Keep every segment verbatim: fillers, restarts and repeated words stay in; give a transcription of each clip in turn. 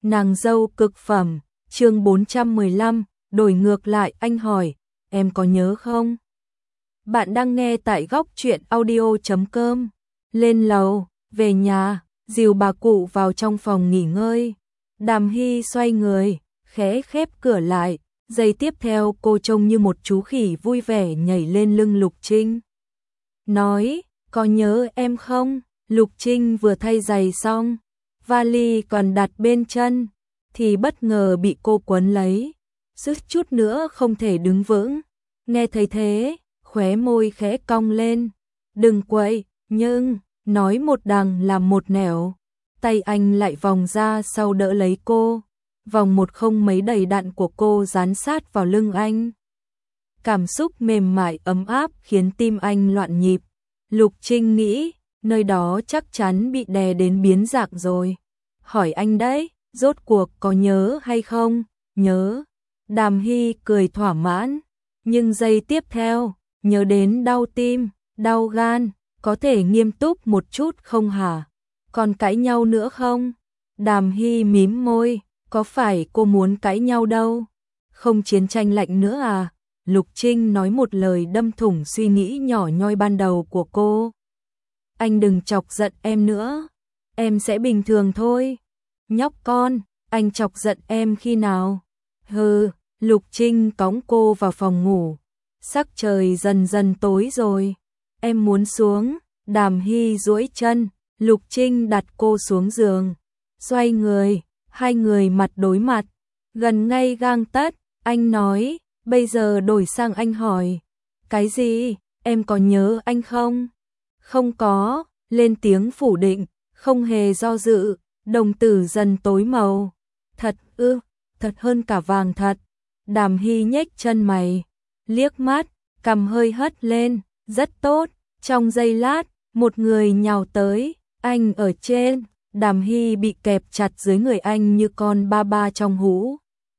Nàng dâu cực phẩm, chương bốn trăm mười lăm, đổi ngược lại anh hỏi, em có nhớ không? Bạn đang nghe tại góc truyện audio chấm com. Lên lầu, về nhà, dìu bà cụ vào trong phòng nghỉ ngơi. Đàm Hy xoay người, khẽ khép cửa lại, giây tiếp theo cô trông như một chú khỉ vui vẻ nhảy lên lưng Lục Trinh. Nói, có nhớ em không? Lục Trinh vừa thay giày xong, vali còn đặt bên chân, thì bất ngờ bị cô quấn lấy, suýt chút nữa không thể đứng vững. Nghe thấy thế, khóe môi khẽ cong lên, đừng quậy, nhưng, nói một đằng làm một nẻo, tay anh lại vòng ra sau đỡ lấy cô, vòng một không mấy đầy đặn của cô dán sát vào lưng anh. Cảm xúc mềm mại ấm áp khiến tim anh loạn nhịp. Lục Trinh nghĩ, nơi đó chắc chắn bị đè đến biến dạng rồi. Hỏi anh đấy, rốt cuộc có nhớ hay không? Nhớ. Đàm Hy cười thỏa mãn, nhưng giây tiếp theo, nhớ đến đau tim, đau gan, có thể nghiêm túc một chút không hả? Còn cãi nhau nữa không? Đàm Hy mím môi, có phải cô muốn cãi nhau đâu? Không chiến tranh lạnh nữa à? Lục Trinh nói một lời đâm thủng suy nghĩ nhỏ nhoi ban đầu của cô. Anh đừng chọc giận em nữa, em sẽ bình thường thôi. Nhóc con, anh chọc giận em khi nào? Hừ, Lục Trinh cõng cô vào phòng ngủ. Sắc trời dần dần tối rồi. Em muốn xuống. Đàm Hy duỗi chân, Lục Trinh đặt cô xuống giường. Xoay người, hai người mặt đối mặt, gần ngay gang tấc. Anh nói, bây giờ đổi sang anh hỏi. Cái gì? Em có nhớ anh không? Không có, lên tiếng phủ định, không hề do dự, đồng tử dần tối màu. Thật ư, thật hơn cả vàng thật. Đàm Hy nhếch chân mày, liếc mắt, cằm hơi hất lên, rất tốt. Trong giây lát, một người nhào tới, anh ở trên, Đàm Hy bị kẹp chặt dưới người anh như con ba ba trong hũ.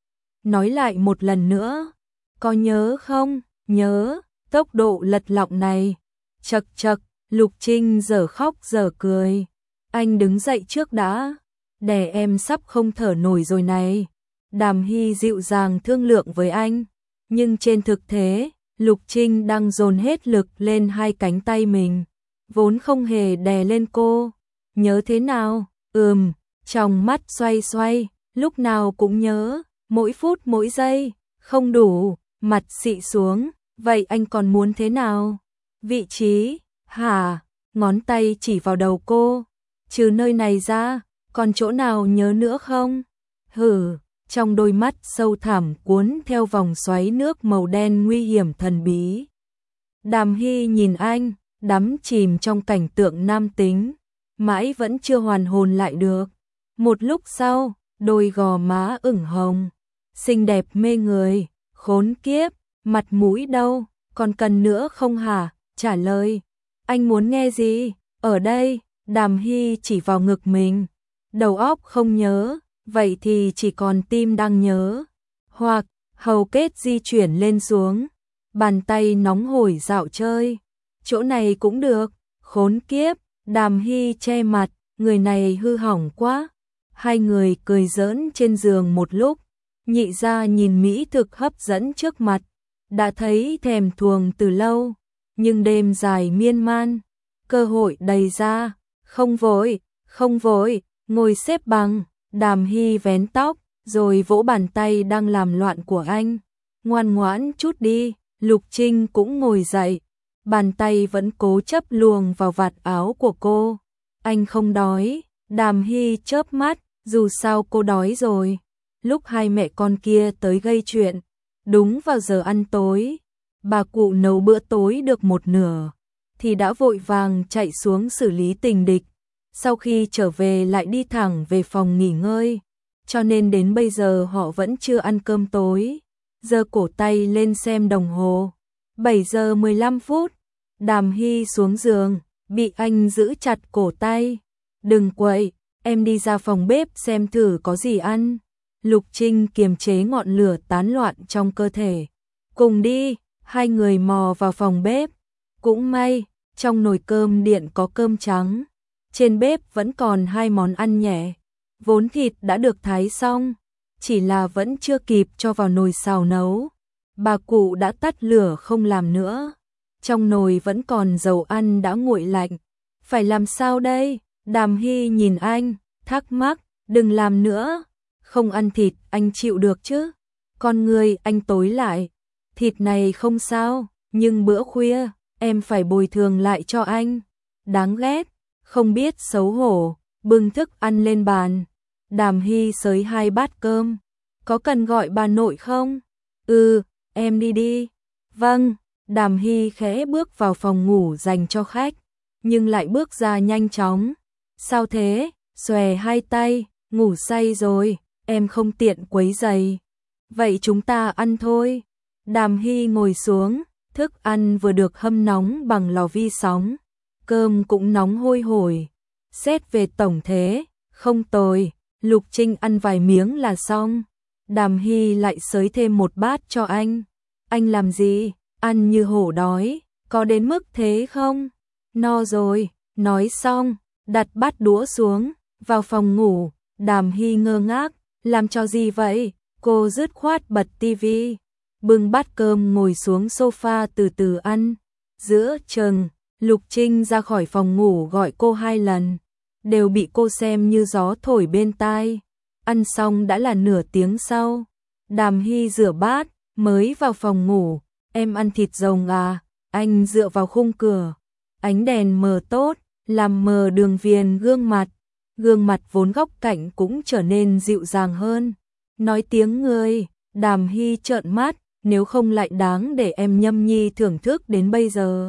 Nói lại một lần nữa, có nhớ không? Nhớ, tốc độ lật lọng này. Chật chật, Lục Trinh giờ khóc giờ cười. Anh đứng dậy trước đã, đè em sắp không thở nổi rồi này. Đàm Hy dịu dàng thương lượng với anh, nhưng trên thực tế, Lục Trinh đang dồn hết lực lên hai cánh tay mình, vốn không hề đè lên cô. Nhớ thế nào? Ừm, trong mắt xoay xoay, lúc nào cũng nhớ, mỗi phút mỗi giây, không đủ, mặt xị xuống, vậy anh còn muốn thế nào? Vị trí, hả? Ngón tay chỉ vào đầu cô, trừ nơi này ra, còn chỗ nào nhớ nữa không? Hử, trong đôi mắt sâu thẳm cuốn theo vòng xoáy nước màu đen nguy hiểm thần bí. Đàm Hy nhìn anh, đắm chìm trong cảnh tượng nam tính, mãi vẫn chưa hoàn hồn lại được. Một lúc sau, đôi gò má ửng hồng, xinh đẹp mê người, khốn kiếp, mặt mũi đâu, còn cần nữa không hả? Trả lời, anh muốn nghe gì? Ở đây, Đàm Hy chỉ vào ngực mình, đầu óc không nhớ, vậy thì chỉ còn tim đang nhớ. Hoặc, hầu kết di chuyển lên xuống, bàn tay nóng hổi dạo chơi. Chỗ này cũng được, khốn kiếp, Đàm Hy che mặt, người này hư hỏng quá. Hai người cười giỡn trên giường một lúc, nhị ra nhìn mỹ thực hấp dẫn trước mặt, đã thấy thèm thuồng từ lâu, nhưng đêm dài miên man, cơ hội đầy ra, không vội, không vội, ngồi xếp bằng, Đàm Hy vén tóc, rồi vỗ bàn tay đang làm loạn của anh, ngoan ngoãn chút đi. Lục Trinh cũng ngồi dậy, bàn tay vẫn cố chấp luồn vào vạt áo của cô. Anh không đói. Đàm Hy chớp mắt, dù sao cô đói rồi. Lúc hai mẹ con kia tới gây chuyện, đúng vào giờ ăn tối, bà cụ nấu bữa tối được một nửa, thì đã vội vàng chạy xuống xử lý tình địch. Sau khi trở về lại đi thẳng về phòng nghỉ ngơi, cho nên đến bây giờ họ vẫn chưa ăn cơm tối. Giơ cổ tay lên xem đồng hồ, bảy giờ mười lăm phút. Đàm Hy xuống giường, bị anh giữ chặt cổ tay. Đừng quậy, em đi ra phòng bếp xem thử có gì ăn. Lục Trinh kiềm chế ngọn lửa tán loạn trong cơ thể. Cùng đi, hai người mò vào phòng bếp. Cũng may, trong nồi cơm điện có cơm trắng. Trên bếp vẫn còn hai món ăn nhẹ. vốn thịt đã được thái xong, chỉ là vẫn chưa kịp cho vào nồi xào nấu. Bà cụ đã tắt lửa không làm nữa. Trong nồi vẫn còn dầu ăn đã nguội lạnh. Phải làm sao đây? Đàm Hy nhìn anh, thắc mắc, đừng làm nữa. Không ăn thịt anh chịu được chứ? Con người anh tối lại. Thịt này không sao, nhưng bữa khuya, em phải bồi thường lại cho anh. Đáng ghét, không biết xấu hổ, bưng thức ăn lên bàn. Đàm Hy xới hai bát cơm. Có cần gọi bà nội không? Ừ, em đi đi. Vâng, Đàm Hy khẽ bước vào phòng ngủ dành cho khách, nhưng lại bước ra nhanh chóng. Sao thế? Xòe hai tay, ngủ say rồi, em không tiện quấy rầy. Vậy chúng ta ăn thôi. Đàm Hy ngồi xuống, thức ăn vừa được hâm nóng bằng lò vi sóng, cơm cũng nóng hôi hổi. Xét về tổng thế, không tồi, Lục Trinh ăn vài miếng là xong. Đàm Hy lại xới thêm một bát cho anh. Anh làm gì? Ăn như hổ đói, có đến mức thế không? No rồi, nói xong, đặt bát đũa xuống, vào phòng ngủ. Đàm Hy ngơ ngác, làm cho gì vậy? Cô dứt khoát bật tivi, bưng bát cơm ngồi xuống sofa từ từ ăn. Giữa chừng, Lục Trinh ra khỏi phòng ngủ gọi cô hai lần, đều bị cô xem như gió thổi bên tai. Ăn xong đã là nửa tiếng sau. Đàm Hy rửa bát, mới vào phòng ngủ. Em ăn thịt rồng à? Anh dựa vào khung cửa. Ánh đèn mờ tốt, làm mờ đường viền gương mặt. Gương mặt vốn góc cạnh cũng trở nên dịu dàng hơn. Nói tiếng người, Đàm Hy trợn mắt, nếu không lại đáng để em nhâm nhi thưởng thức đến bây giờ.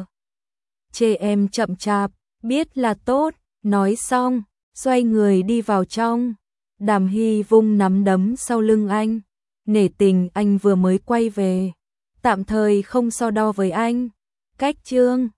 Chê em chậm chạp, biết là tốt, nói xong, xoay người đi vào trong. Đàm Hy vung nắm đấm sau lưng anh, nể tình anh vừa mới quay về, tạm thời không so đo với anh. Cách chương